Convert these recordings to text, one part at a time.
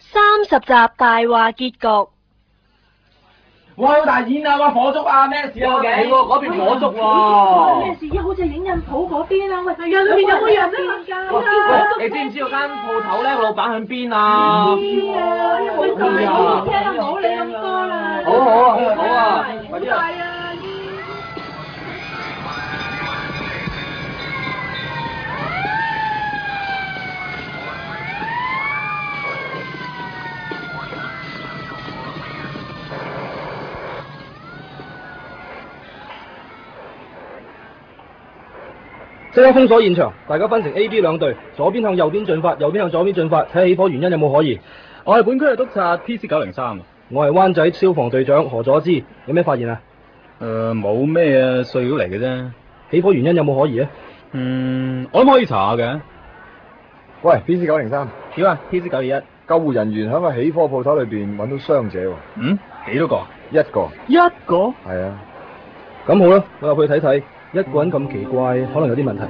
30集大話結局。 哇！好大煙啊！哇！火燭啊！咩事啊？係喎，嗰邊火燭喎。 咩事啊？好似係影印鋪嗰邊啊！喂，係啊，裏邊有冇人啊？ 喂，你知唔知道間鋪頭咧個老闆喺邊啊？ 知啊！喂，就係好聽啊，唔好理咁多啦。 好啊，好啊，快啲啊！ 即刻封鎖現場，大家分成 A、B 兩隊，左邊向右邊進發，右邊向左邊進發，睇下起火原因有冇可疑。 我係本區嘅督察 PC903， 我係灣仔消防隊長何佐之，有咩發現啊？ 冇咩碎料嚟嘅啫。 起火原因有冇可疑啊？ 我諗可以查下嘅。 喂 ，PC903， 點啊 ？PC921， 救護人員喺個起火鋪頭裏邊揾到傷者喎。 幾多個？ 一個。 一個？ 係啊。 咁好啦，我入去睇睇。一個人咁奇怪，可能有啲問題。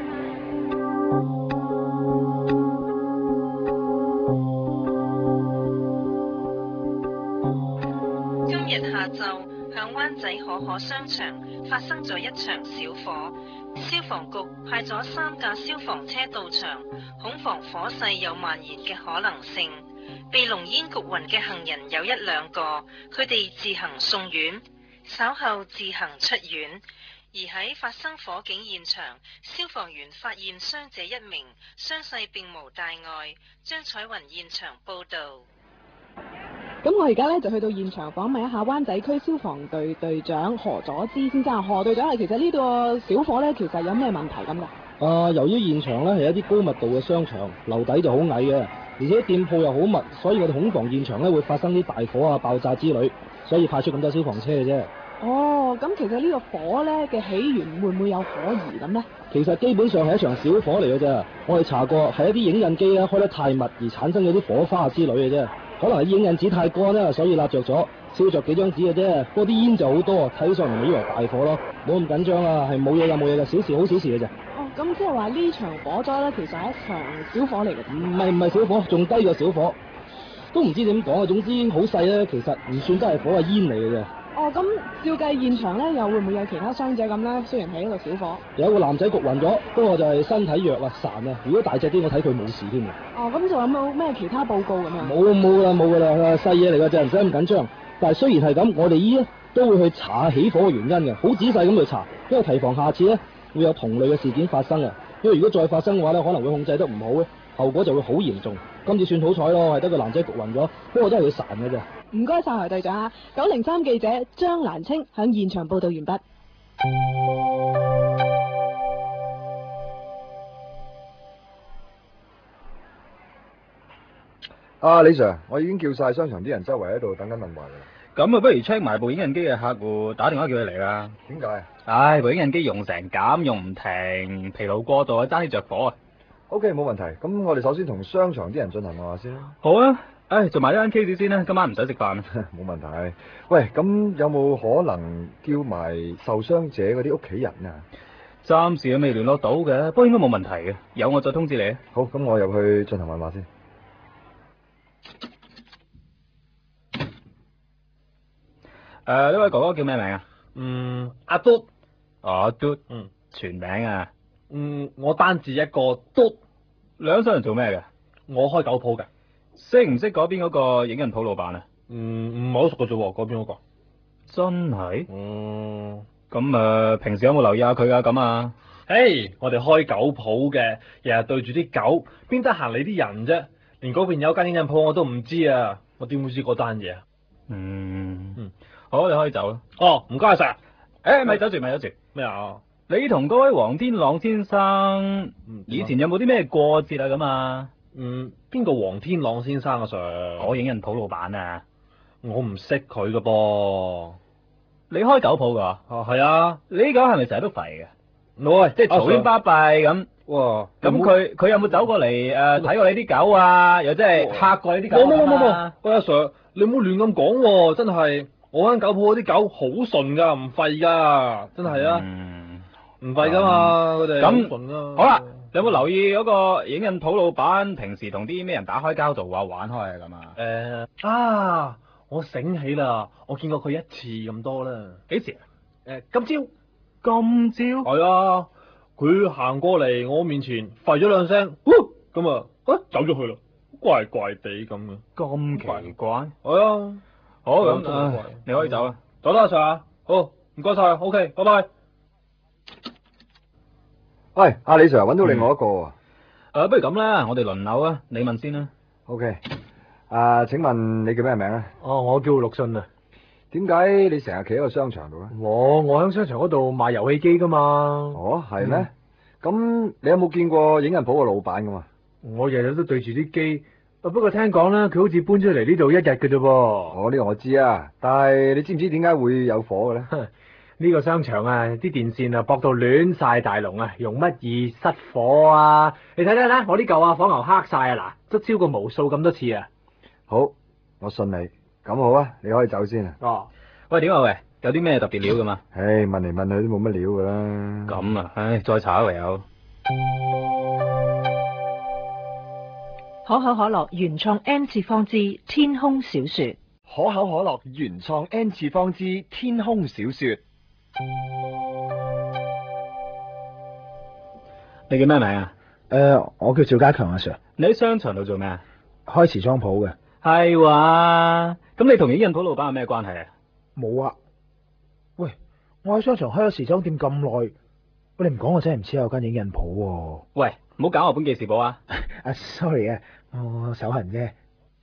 今日下晝響灣仔可可商場發生咗一場小火，消防局派咗3架消防車到場，恐防火勢有蔓延嘅可能性。被濃煙焗暈嘅行人有1、2個，佢哋自行送院，稍後自行出院。而喺發生火警現場，消防員發現傷者1名，傷勢並無大礙。張彩雲現場報道。 咁我而家咧就去到現場訪問一下灣仔區消防隊隊長何佐之先生。何隊長，其實呢個小火咧，其實有咩問題咁噶？ 由於現場咧係一啲高密度嘅商場，樓底就好矮嘅，而且店鋪又好密，所以我哋恐防現場咧會發生啲大火啊、爆炸之類，所以派出咁多消防車嘅啫。 哦，咁其實呢個火咧嘅起源會唔會有可疑咁呢？ 其實基本上係一場小火嚟嘅啫，我哋查過係一啲影印機咧開得太密而產生咗啲火花之類嘅啫，可能係影印紙太乾啦，所以焫着咗，燒着幾張紙嘅啫，不過啲煙就好多，睇上嚟咪以為大火咯，冇咁緊張啊，係冇嘢㗎冇嘢㗎，小事好小事嘅啫。 哦，咁即係話呢場火災咧，其實係一場小火嚟嘅。 唔係小火，仲低過小火，都唔知點講啊，總之好細咧，其實唔算得係火，係煙嚟嘅啫。 哦，咁照計現場咧，又會唔會有其他傷者咁咧？雖然係一個小火， 有一個男仔焗暈咗，不過就係身體弱啊，孱啊。如果大隻啲，我睇佢冇事添嘅。 哦，咁仲有冇咩其他報告咁樣？ 冇噶啦，細嘢嚟噶啫，唔使咁緊張。但係雖然係咁，我哋依家都會去查下起火嘅原因嘅，好仔細咁去查，因為提防下次咧會有同類嘅事件發生啊。因為如果再發生嘅話咧，可能會控制得唔好咧，後果就會好嚴重。今次算好彩咯，係得個男仔焗暈咗，不過都係佢孱嘅啫。 唔該晒何隊長啊！903記者張蘭清響現場報道完畢。 李 Sir， 我已經叫晒商場啲人周圍喺度等緊問話啦。 咁啊，不如 check 埋部影印機嘅客戶，打電話叫佢嚟啦。 點解？ 唉，部影印機用成咁，用唔停，疲勞過度啊，爭啲着火啊。 OK， 冇問題。咁我哋首先同商場啲人進行問話先啦。 好啊。唉，做埋呢間 case 先啦，今晚唔使食飯。 冇問題。喂，咁有冇可能叫埋受傷者嗰啲屋企人啊？ 暫時未聯絡到嘅，不過應該冇問題嘅。有我再通知你。 好，咁我入去進行問話先。 呢位哥哥叫咩名啊？ 阿嘟。 阿嘟。全名啊？ 我單字一個嘟。 兩個人做咩嘅？ 我開狗鋪嘅。 識唔識嗰邊嗰個影印鋪老闆啊？ 唔係好熟嘅啫喎，嗰邊嗰個。 真係？咁平時有冇留意下佢啊？咁啊？ 嘿，我哋開狗鋪嘅，日日對住啲狗，邊得閒理啲人啫？連嗰邊有間影印鋪我都唔知啊，我點會知嗰單嘢啊？ 好，你可以走啦。 哦，唔該晒。 咪走住。 咩啊？ 你同嗰位黃天朗先生以前有冇啲咩過節啊？咁啊？ 邊個黃天朗先生啊 Sir？ 我影印鋪老闆啊。 我唔識佢㗎噃。 你開狗鋪㗎？ 係啊。 你啲狗係咪成日都肥嘅？ 喂， 即係嘈喧巴閉咁。 哇！ 咁佢有冇走過嚟睇過你啲狗啊？又即係嚇過你啲狗啊？ 冇。喂，阿 Sir， 你唔好亂咁講喎，真係我間狗鋪嗰啲狗好純㗎，唔吠㗎，真係啊。唔吠㗎嘛，佢哋好純啊。 好啦， 你有冇留意嗰個影印鋪老闆平時同啲咩人打開交道啊玩開啊咁啊？ 我醒起啦，我見過佢一次咁多啦。 幾時？ 今朝。 今朝？ 係啊，佢行過嚟我面前，吠咗兩聲，咁啊，走咗去啦，怪怪地咁嘅。 咁奇怪？ 係啊。 好咁，你可以走啦。 走啦，Sir 啊。好，唔該晒 ，OK，拜拜。 喂，阿李 Sir 揾到另外一個啊。 不如咁啦，我哋輪流啊，你問先啦。 OK。請問你叫咩名啊？ 哦，我叫陸信啊。 點解你成日企喺個商場度咧？ 我喺商場嗰度賣遊戲機噶嘛。 哦，係咩？咁你有冇見過影印鋪個老闆噶嘛？ 我日日都對住啲機，不過聽講咧，佢好似搬出嚟呢度一日嘅啫噃。 哦，呢個我知啊，但係你知唔知點解會有火嘅咧？ 呢個商場啊，啲電線啊駁到亂晒大龍啊，容乜易失火啊？你睇睇啦，我呢嚿啊火牛黑晒啊，嗱，都超過無數咁多次啊。 好，我信你。咁好啊，你可以走先啊。 哦，喂，點啊喂？有啲咩特別料噶嘛？ 唉，問嚟問去都冇乜料噶啦。 咁啊，唉，再查唯有。 可口可樂原創 N 次方之天空小說。 可口可樂原創 N 次方之天空小說。 你叫咩名啊？ 我叫趙家強阿 Sir。 你喺商場度做咩啊？ 開時裝鋪嘅。 係話，咁你同影印鋪老闆有咩關係啊？ 冇啊。喂，我喺商場開咗時裝店咁耐，你唔講我真係唔知有間影印鋪喎。 喂，唔好搞我本記事簿啊 ！sorry 啊，我手痕啫。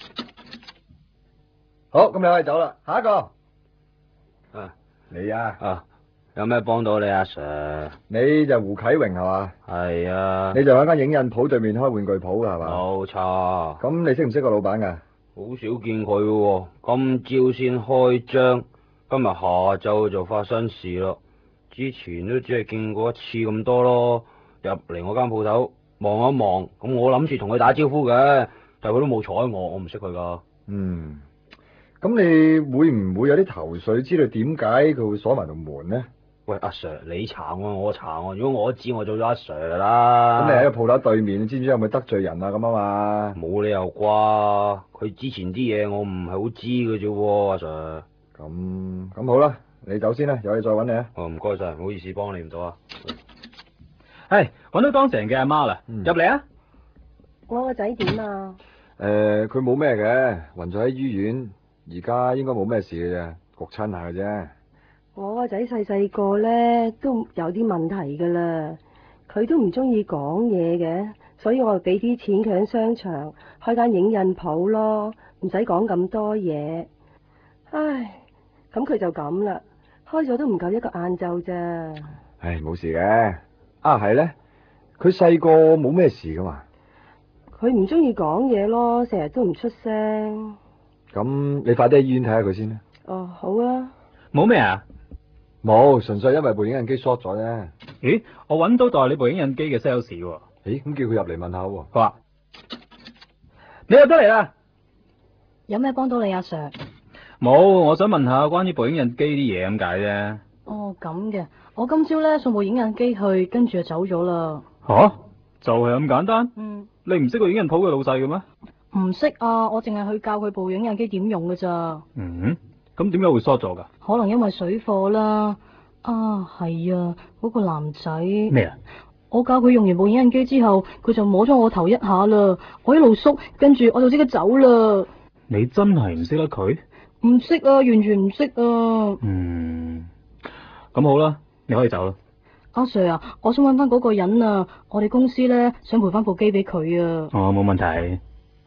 好，咁你可以走啦。下一個。你啊。 有咩幫到你啊 Sir？ 你就胡啟榮係嘛？ 係啊。 你就喺間影印鋪對面開玩具鋪噶係嘛？ 冇錯。 咁你識唔識個老闆噶？ 好少見佢喎，今朝先開張，今日下晝就發生事咯。之前都只係見過一次咁多咯，入嚟我間鋪頭望一望，咁我諗住同佢打招呼嘅，但係佢都冇睬我唔識佢噶。 咁你會唔會有啲頭緒知道點解佢會鎖埋道門呢？ 喂，阿 Sir，你查我查我，如果我知我做咗阿 Sir 啦。 咁你喺個鋪頭對面，知唔知有冇得罪人啊？咁啊嘛。 冇理由啩？佢之前啲嘢我唔係好知嘅啫，阿 Sir。 咁好啦，你走先啦，有嘢再揾你啊。 哦，唔該晒，唔好意思幫你唔到啊。 係，揾到當事人嘅阿媽啦，入嚟啊！ 我個仔點啊？ 佢冇咩嘅，暈咗喺醫院，而家應該冇咩事嘅啫，焗親下嘅啫。 我個仔細細個咧都有啲問題噶啦，佢都唔中意講嘢嘅，所以我就俾啲錢佢喺商場開間影印鋪咯，唔使講咁多嘢。唉，咁佢就咁啦，開咗都唔夠一個晏晝咋。 唉，冇事嘅。係咧，佢細個冇咩事噶嘛。 佢唔中意講嘢咯，成日都唔出聲。 咁你快啲喺醫院睇下佢先啦。 哦，好啊。 冇咩啊？ 冇，純粹因為部影印機 short 咗啫。 咦，我揾到代你部影印機嘅 sales 喎。 咦，咁叫佢入嚟問下喎。 佢話：你入得嚟啦。 有咩幫到你啊 Sir？ 冇，我想問下關於部影印機啲嘢咁解啫。 哦，咁嘅，我今朝咧送部影印機去，跟住就走咗啦。 吓？就係咁簡單？你唔識個影印鋪嘅老細嘅咩？ 唔識啊，我淨係去教佢部影印機點用㗎咋。 咁點解會 short 咗噶？ 可能因為水貨啦。係啊，嗰個男仔。 咩啊？ 我教佢用完部影印機之後，佢就摸咗我頭一下啦，我一路縮，跟住我就即刻走啦。 你真係唔識得佢？ 唔識啊，完全唔識啊。 咁好啦，你可以走啦。 阿 Sir 啊，我想揾翻嗰個人啊，我哋公司咧想賠翻部機俾佢啊。 哦，冇問題。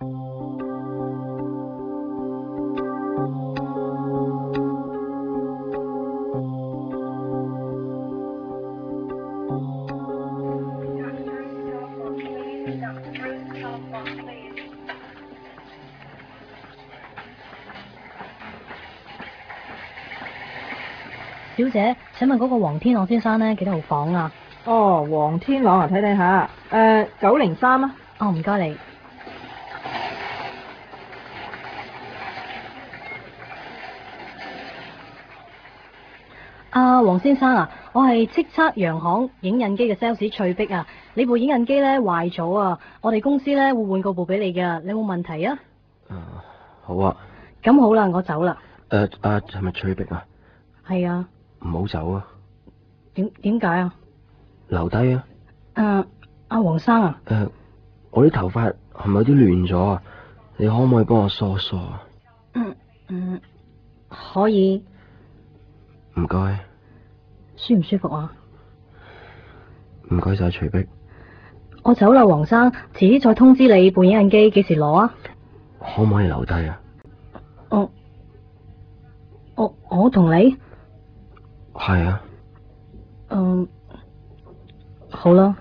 小姐，請問嗰個黃天朗先生咧幾多號房啊？ 哦，黃天朗啊，睇睇下，903啊。 哦，唔該你。黃先生啊，我係叱咤洋行影印機嘅 sales 翠碧啊， 你部影印機咧壞咗啊，我哋公司咧會換個部俾你㗎，你有冇問題啊？ 好啊。 咁好啦，我走啦。 係咪翠碧啊？ 係啊。 唔好走啊。 點解啊？ 留低啊。 阿黃生啊。 我啲頭髮係咪有啲亂咗啊？你可唔可以幫我梳梳啊？ 可以。 唔該。 舒唔舒服啊？ 唔該晒，徐碧。 我走啦，黃生，遲啲再通知你部影印機幾時攞啊？ 可唔可以留低啊？ 我同你？ 係啊。 好啦。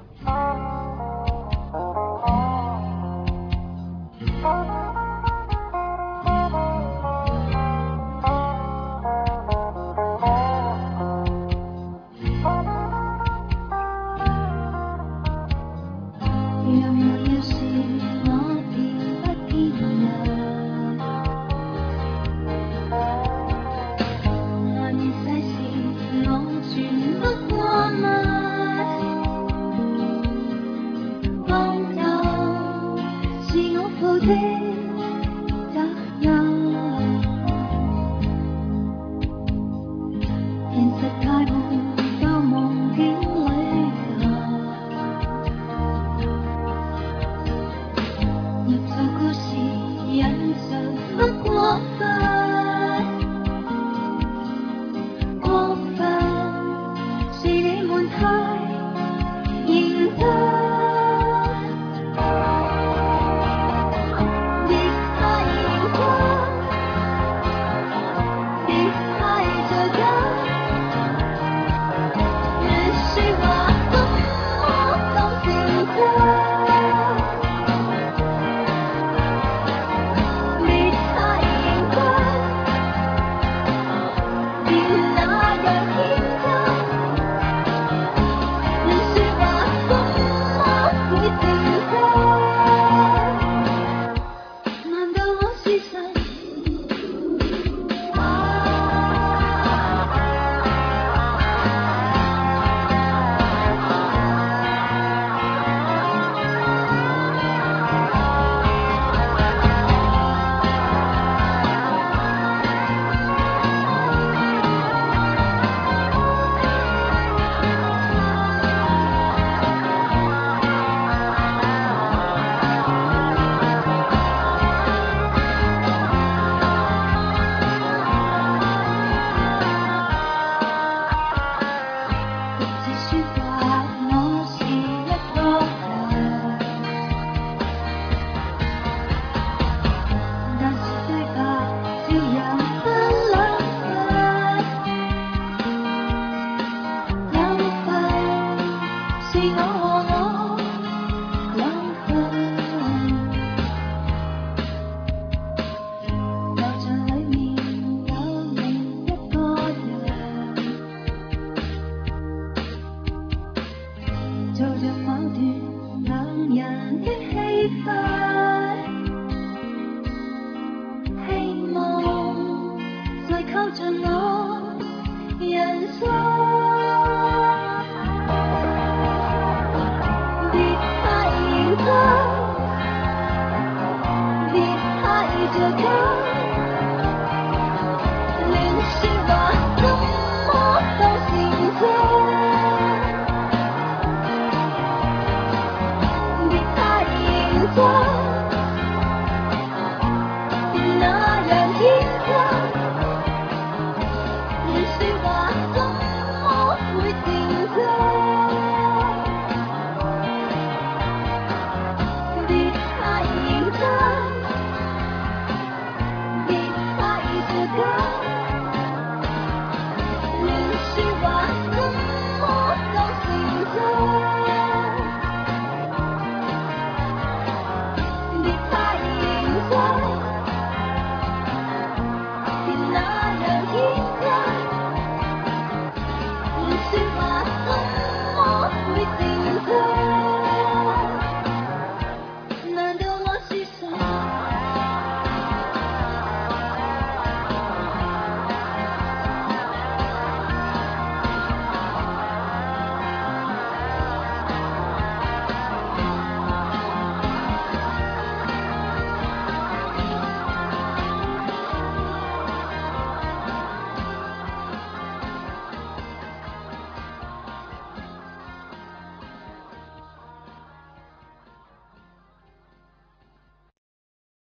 别太认真，别太着急。